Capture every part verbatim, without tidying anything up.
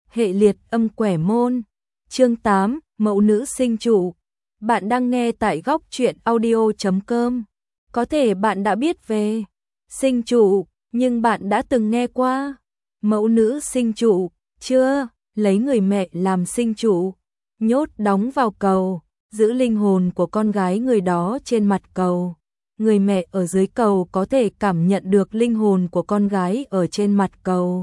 Hệ liệt âm quẻ môn. Chương tám, mẫu nữ sinh trụ. Bạn đang nghe tại góc truyện audio chấm com. Có thể bạn đã biết về sinh trụ, nhưng bạn đã từng nghe qua mẫu nữ sinh trụ chưa? Lấy người mẹ làm sinh trụ, nhốt đóng vào cầu, giữ linh hồn của con gái người đó trên mặt cầu. Người mẹ ở dưới cầu có thể cảm nhận được linh hồn của con gái ở trên mặt cầu.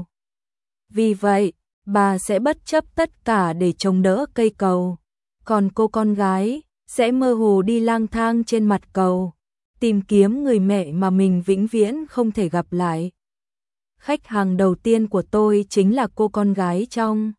Vì vậy, bà sẽ bất chấp tất cả để chống đỡ cây cầu. Còn cô con gái sẽ mơ hồ đi lang thang trên mặt cầu, tìm kiếm người mẹ mà mình vĩnh viễn không thể gặp lại. Khách hàng đầu tiên của tôi chính là cô con gái trong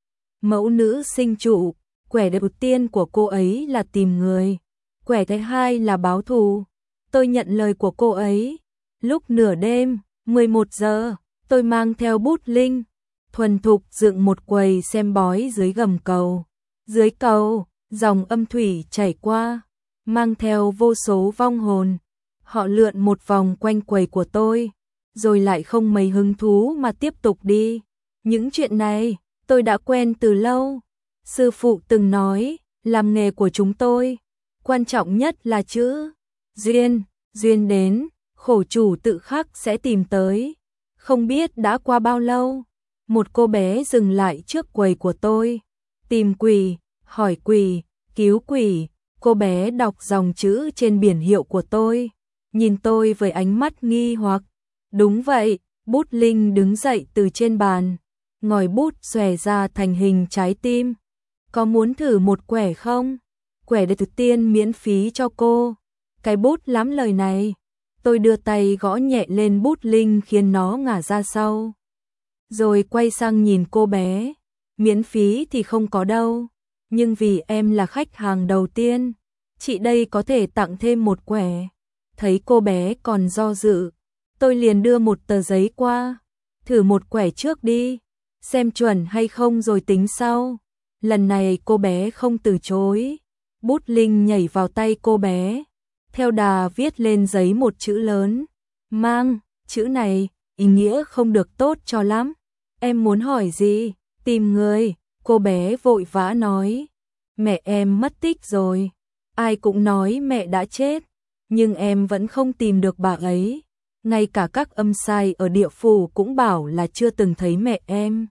mẫu nữ sinh trụ. Quẻ đầu tiên của cô ấy là tìm người, quẻ thứ hai là báo thù. Tôi nhận lời của cô ấy. Lúc nửa đêm, mười một giờ, tôi mang theo bút linh, thuần thục dựng một quầy xem bói dưới gầm cầu. Dưới cầu, dòng âm thủy chảy qua, mang theo vô số vong hồn. Họ lượn một vòng quanh quầy của tôi, rồi lại không mấy hứng thú mà tiếp tục đi. Những chuyện này, tôi đã quen từ lâu. Sư phụ từng nói, làm nghề của chúng tôi, quan trọng nhất là chữ duyên. Duyên đến, khổ chủ tự khắc sẽ tìm tới. Không biết đã qua bao lâu, một cô bé dừng lại trước quầy của tôi. Tìm quỷ, hỏi quỷ, cứu quỷ. Cô bé đọc dòng chữ trên biển hiệu của tôi, nhìn tôi với ánh mắt nghi hoặc. Đúng vậy, bút linh đứng dậy từ trên bàn, ngòi bút xòe ra thành hình trái tim. Có muốn thử một quẻ không? Quẻ đầu tiên miễn phí cho cô. Cái bút lắm lời này. Tôi đưa tay gõ nhẹ lên bút linh khiến nó ngả ra sau. Rồi quay sang nhìn cô bé. Miễn phí thì không có đâu. Nhưng vì em là khách hàng đầu tiên, chị đây có thể tặng thêm một quẻ. Thấy cô bé còn do dự, tôi liền đưa một tờ giấy qua. Thử một quẻ trước đi, xem chuẩn hay không rồi tính sau. Lần này cô bé không từ chối. Bút linh nhảy vào tay cô bé, theo đà viết lên giấy một chữ lớn. Mang, chữ này, ý nghĩa không được tốt cho lắm. Em muốn hỏi gì? Tìm người. Cô bé vội vã nói. Mẹ em mất tích rồi. Ai cũng nói mẹ đã chết, nhưng em vẫn không tìm được bà ấy. Ngay cả các âm sai ở địa phủ cũng bảo là chưa từng thấy mẹ em.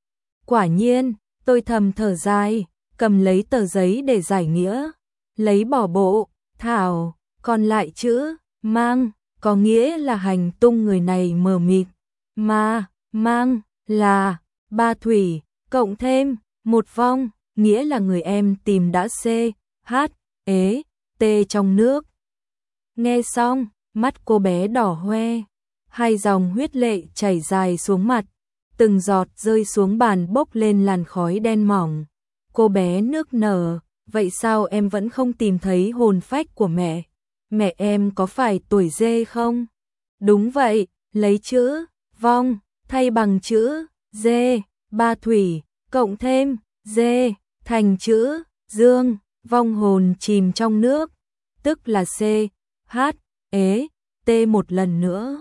Quả nhiên, tôi thầm thở dài, cầm lấy tờ giấy để giải nghĩa. Lấy bỏ bộ, thảo, còn lại chữ mang, có nghĩa là hành tung người này mờ mịt. Mà, mang, là, ba thủy, cộng thêm, một vong, nghĩa là người em tìm đã c, h, ế, t trong nước. Nghe xong, mắt cô bé đỏ hoe, hai dòng huyết lệ chảy dài xuống mặt, từng giọt rơi xuống bàn bốc lên làn khói đen mỏng. Cô bé nước nở, vậy sao em vẫn không tìm thấy hồn phách của mẹ? Mẹ em có phải tuổi dê không? Đúng vậy, lấy chữ vong thay bằng chữ dê, ba thủy, cộng thêm dê thành chữ dương, vong hồn chìm trong nước, tức là c, h, ế, t một lần nữa.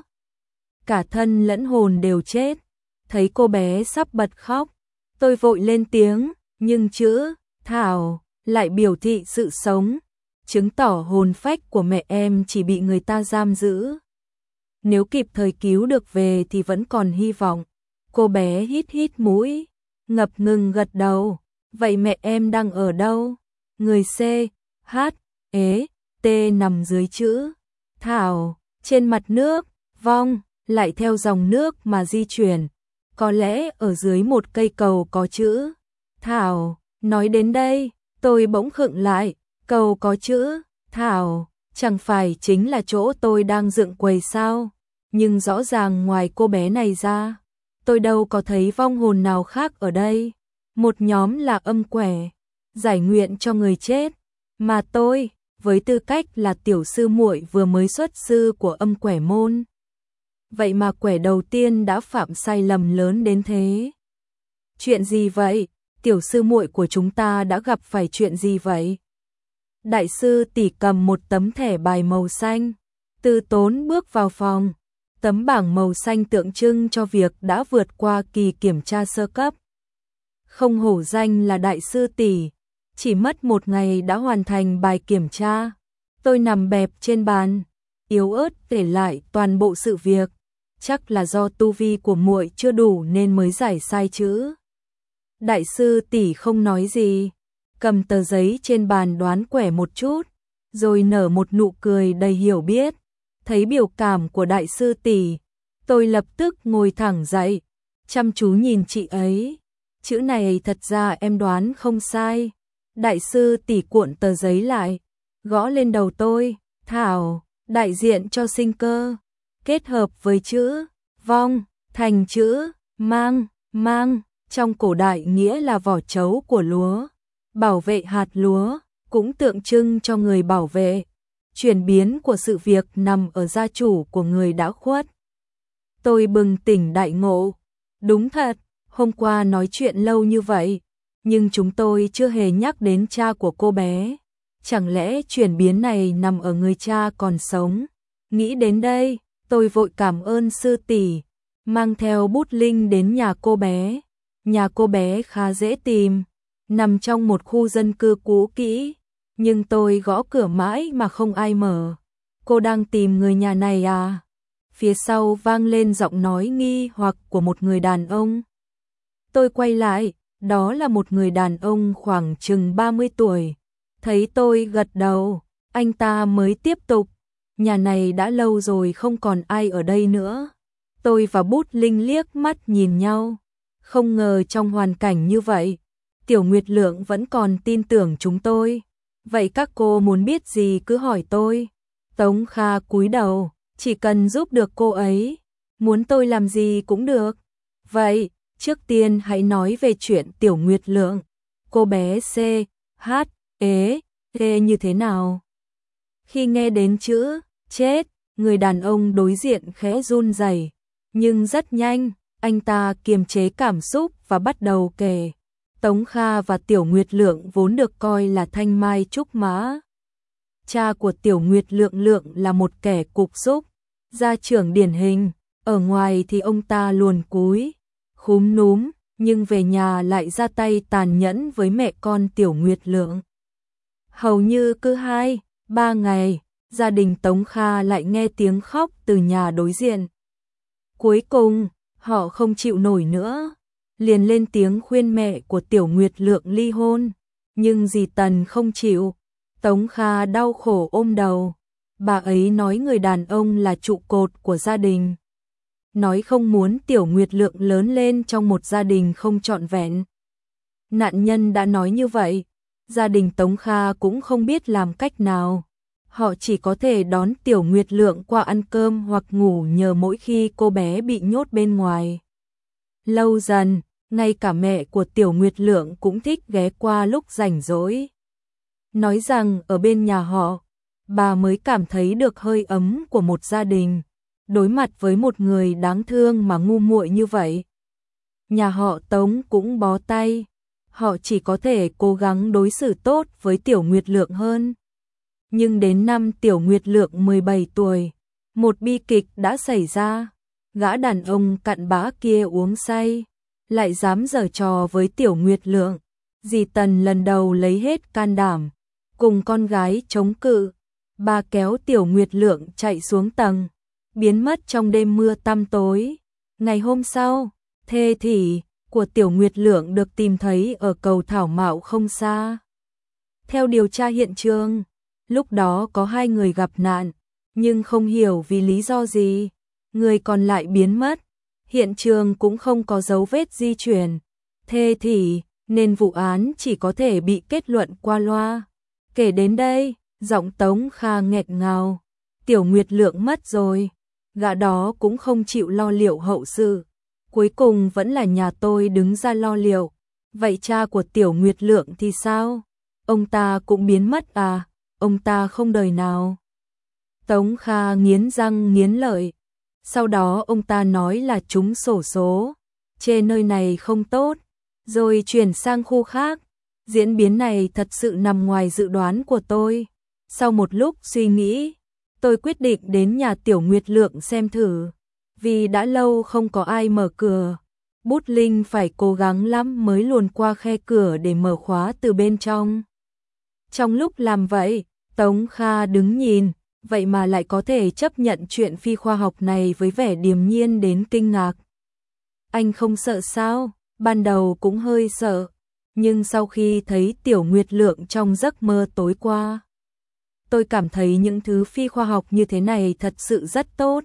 Cả thân lẫn hồn đều chết. Thấy cô bé sắp bật khóc, tôi vội lên tiếng, nhưng chữ thảo lại biểu thị sự sống, chứng tỏ hồn phách của mẹ em chỉ bị người ta giam giữ. Nếu kịp thời cứu được về thì vẫn còn hy vọng. Cô bé hít hít mũi, ngập ngừng gật đầu. Vậy mẹ em đang ở đâu? Người c, h, ế, t nằm dưới chữ thảo, trên mặt nước, vong lại theo dòng nước mà di chuyển. Có lẽ ở dưới một cây cầu có chữ thảo. Nói đến đây, tôi bỗng khựng lại. Cầu có chữ thảo, chẳng phải chính là chỗ tôi đang dựng quầy sao? Nhưng rõ ràng ngoài cô bé này ra, tôi đâu có thấy vong hồn nào khác ở đây. Một nhóm là âm quẻ, giải nguyện cho người chết. Mà tôi, với tư cách là tiểu sư muội vừa mới xuất sư của âm quẻ môn, vậy mà quẻ đầu tiên đã phạm sai lầm lớn đến thế. Chuyện gì vậy? Tiểu sư muội của chúng ta đã gặp phải chuyện gì vậy? Đại sư tỷ cầm một tấm thẻ bài màu xanh, từ tốn bước vào phòng. Tấm bảng màu xanh tượng trưng cho việc đã vượt qua kỳ kiểm tra sơ cấp. không hổ danh là đại sư tỷ, chỉ mất một ngày đã hoàn thành bài kiểm tra. Tôi nằm bẹp trên bàn, yếu ớt kể lại toàn bộ sự việc, chắc là do tu vi của muội chưa đủ nên mới giải sai chữ. Đại sư tỷ không nói gì, cầm tờ giấy trên bàn đoán quẻ một chút, rồi nở một nụ cười đầy hiểu biết. Thấy biểu cảm của đại sư tỷ, tôi lập tức ngồi thẳng dậy, chăm chú nhìn chị ấy. Chữ này thật ra em đoán không sai. Đại sư tỷ cuộn tờ giấy lại, gõ lên đầu tôi. Thảo, đại diện cho sinh cơ, kết hợp với chữ vong thành chữ mang. Mang trong cổ đại nghĩa là vỏ trấu của lúa, bảo vệ hạt lúa, cũng tượng trưng cho người bảo vệ. Chuyển biến của sự việc nằm ở gia chủ của người đã khuất. Tôi bừng tỉnh đại ngộ. Đúng thật, hôm qua nói chuyện lâu như vậy, nhưng chúng tôi chưa hề nhắc đến cha của cô bé. Chẳng lẽ chuyển biến này nằm ở người cha còn sống? Nghĩ đến đây, tôi vội cảm ơn sư tỷ, mang theo bút linh đến nhà cô bé. Nhà cô bé khá dễ tìm, nằm trong một khu dân cư cũ kỹ, nhưng tôi gõ cửa mãi mà không ai mở. Cô đang tìm người nhà này à? Phía sau vang lên giọng nói nghi hoặc của một người đàn ông. Tôi quay lại, đó là một người đàn ông khoảng chừng ba mươi tuổi. Thấy tôi gật đầu, anh ta mới tiếp tục. Nhà này đã lâu rồi không còn ai ở đây nữa. Tôi và bút linh liếc mắt nhìn nhau. Không ngờ trong hoàn cảnh như vậy, Tiểu Nguyệt Lượng vẫn còn tin tưởng chúng tôi. Vậy các cô muốn biết gì cứ hỏi tôi. Tống Kha cúi đầu, chỉ cần giúp được cô ấy, muốn tôi làm gì cũng được. Vậy, trước tiên hãy nói về chuyện Tiểu Nguyệt Lượng. Cô bé C, H, ế, T như thế nào? Khi nghe đến chữ chết, người đàn ông đối diện khẽ run rẩy, nhưng rất nhanh, anh ta kiềm chế cảm xúc và bắt đầu kể. Tống Kha và Tiểu Nguyệt Lượng vốn được coi là thanh mai trúc mã. Cha của Tiểu Nguyệt Lượng Lượng là một kẻ cục súc, gia trưởng điển hình, ở ngoài thì ông ta luồn cúi, khúm núm, nhưng về nhà lại ra tay tàn nhẫn với mẹ con Tiểu Nguyệt Lượng. Hầu như cứ hai, ba ngày, gia đình Tống Kha lại nghe tiếng khóc từ nhà đối diện. Cuối cùng, họ không chịu nổi nữa, liền lên tiếng khuyên mẹ của Tiểu Nguyệt Lượng ly hôn, nhưng dì Tần không chịu. Tống Kha đau khổ ôm đầu, bà ấy nói người đàn ông là trụ cột của gia đình, nói không muốn Tiểu Nguyệt Lượng lớn lên trong một gia đình không trọn vẹn. Nạn nhân đã nói như vậy, gia đình Tống Kha cũng không biết làm cách nào. Họ chỉ có thể đón Tiểu Nguyệt Lượng qua ăn cơm hoặc ngủ nhờ mỗi khi cô bé bị nhốt bên ngoài. Lâu dần, ngay cả mẹ của Tiểu Nguyệt Lượng cũng thích ghé qua lúc rảnh rỗi. Nói rằng ở bên nhà họ, bà mới cảm thấy được hơi ấm của một gia đình, đối mặt với một người đáng thương mà ngu muội như vậy. Nhà họ Tống cũng bó tay, họ chỉ có thể cố gắng đối xử tốt với Tiểu Nguyệt Lượng hơn. Nhưng đến năm Tiểu Nguyệt Lượng mười bảy tuổi, một bi kịch đã xảy ra. Gã đàn ông cặn bã kia uống say, lại dám giở trò với Tiểu Nguyệt Lượng. Dì Tần lần đầu lấy hết can đảm, cùng con gái chống cự. Bà kéo Tiểu Nguyệt Lượng chạy xuống tầng, biến mất trong đêm mưa tăm tối. Ngày hôm sau, thê thỉ của Tiểu Nguyệt Lượng được tìm thấy ở cầu Thảo Mạo không xa. Theo điều tra hiện trường, lúc đó có hai người gặp nạn, nhưng không hiểu vì lý do gì, người còn lại biến mất. Hiện trường cũng không có dấu vết di chuyển, thê thỉ, nên vụ án chỉ có thể bị kết luận qua loa. Kể đến đây, giọng Tống Kha nghẹt ngào. Tiểu Nguyệt Lượng mất rồi, gã đó cũng không chịu lo liệu hậu sự. Cuối cùng vẫn là nhà tôi đứng ra lo liệu. Vậy cha của Tiểu Nguyệt Lượng thì sao? Ông ta cũng biến mất à? Ông ta không đời nào. Tống Kha nghiến răng nghiến lợi. Sau đó ông ta nói là trúng xổ số, chê nơi này không tốt, rồi chuyển sang khu khác. Diễn biến này thật sự nằm ngoài dự đoán của tôi. Sau một lúc suy nghĩ, tôi quyết định đến nhà Tiểu Nguyệt Lượng xem thử. Vì đã lâu không có ai mở cửa, Bút Linh phải cố gắng lắm mới luồn qua khe cửa để mở khóa từ bên trong. Trong lúc làm vậy, Tống Kha đứng nhìn, vậy mà lại có thể chấp nhận chuyện phi khoa học này với vẻ điềm nhiên đến kinh ngạc. Anh không sợ sao? Ban đầu cũng hơi sợ, nhưng sau khi thấy Tiểu Nguyệt Lượng trong giấc mơ tối qua, tôi cảm thấy những thứ phi khoa học như thế này thật sự rất tốt.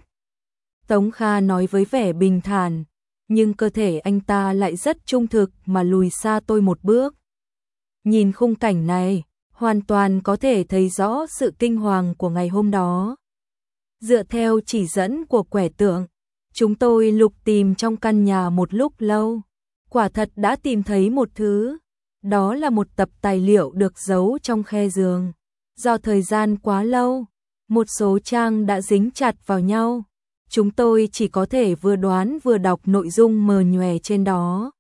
Tống Kha nói với vẻ bình thản, nhưng cơ thể anh ta lại rất trung thực mà lùi xa tôi một bước. Nhìn khung cảnh này, hoàn toàn có thể thấy rõ sự kinh hoàng của ngày hôm đó. Dựa theo chỉ dẫn của quẻ tượng, chúng tôi lục tìm trong căn nhà một lúc lâu. Quả thật đã tìm thấy một thứ. Đó là một tập tài liệu được giấu trong khe giường. Do thời gian quá lâu, một số trang đã dính chặt vào nhau. Chúng tôi chỉ có thể vừa đoán vừa đọc nội dung mờ nhòe trên đó.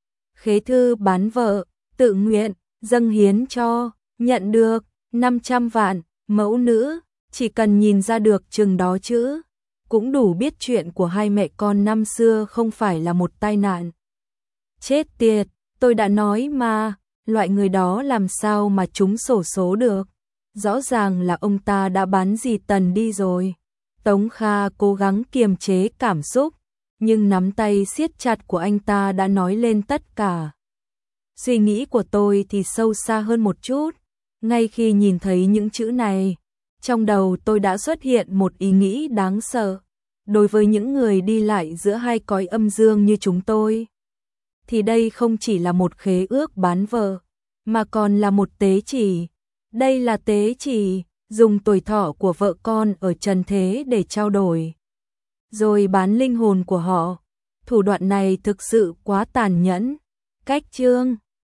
Khế thư bán vợ, tự nguyện, dâng hiến cho, nhận được, năm trăm vạn, mẫu nữ, chỉ cần nhìn ra được chừng đó chữ, cũng đủ biết chuyện của hai mẹ con năm xưa không phải là một tai nạn. Chết tiệt, tôi đã nói mà, loại người đó làm sao mà trúng xổ số được. Rõ ràng là ông ta đã bán dì Tần đi rồi. Tống Kha cố gắng kiềm chế cảm xúc, nhưng nắm tay siết chặt của anh ta đã nói lên tất cả. Suy nghĩ của tôi thì sâu xa hơn một chút. Ngay khi nhìn thấy những chữ này, trong đầu tôi đã xuất hiện một ý nghĩ đáng sợ. Đối với những người đi lại giữa hai cõi âm dương như chúng tôi, thì đây không chỉ là một khế ước bán vợ, mà còn là một tế chỉ. Đây là tế chỉ, dùng tuổi thọ của vợ con ở trần thế để trao đổi, rồi bán linh hồn của họ. Thủ đoạn này thực sự quá tàn nhẫn. Cách chương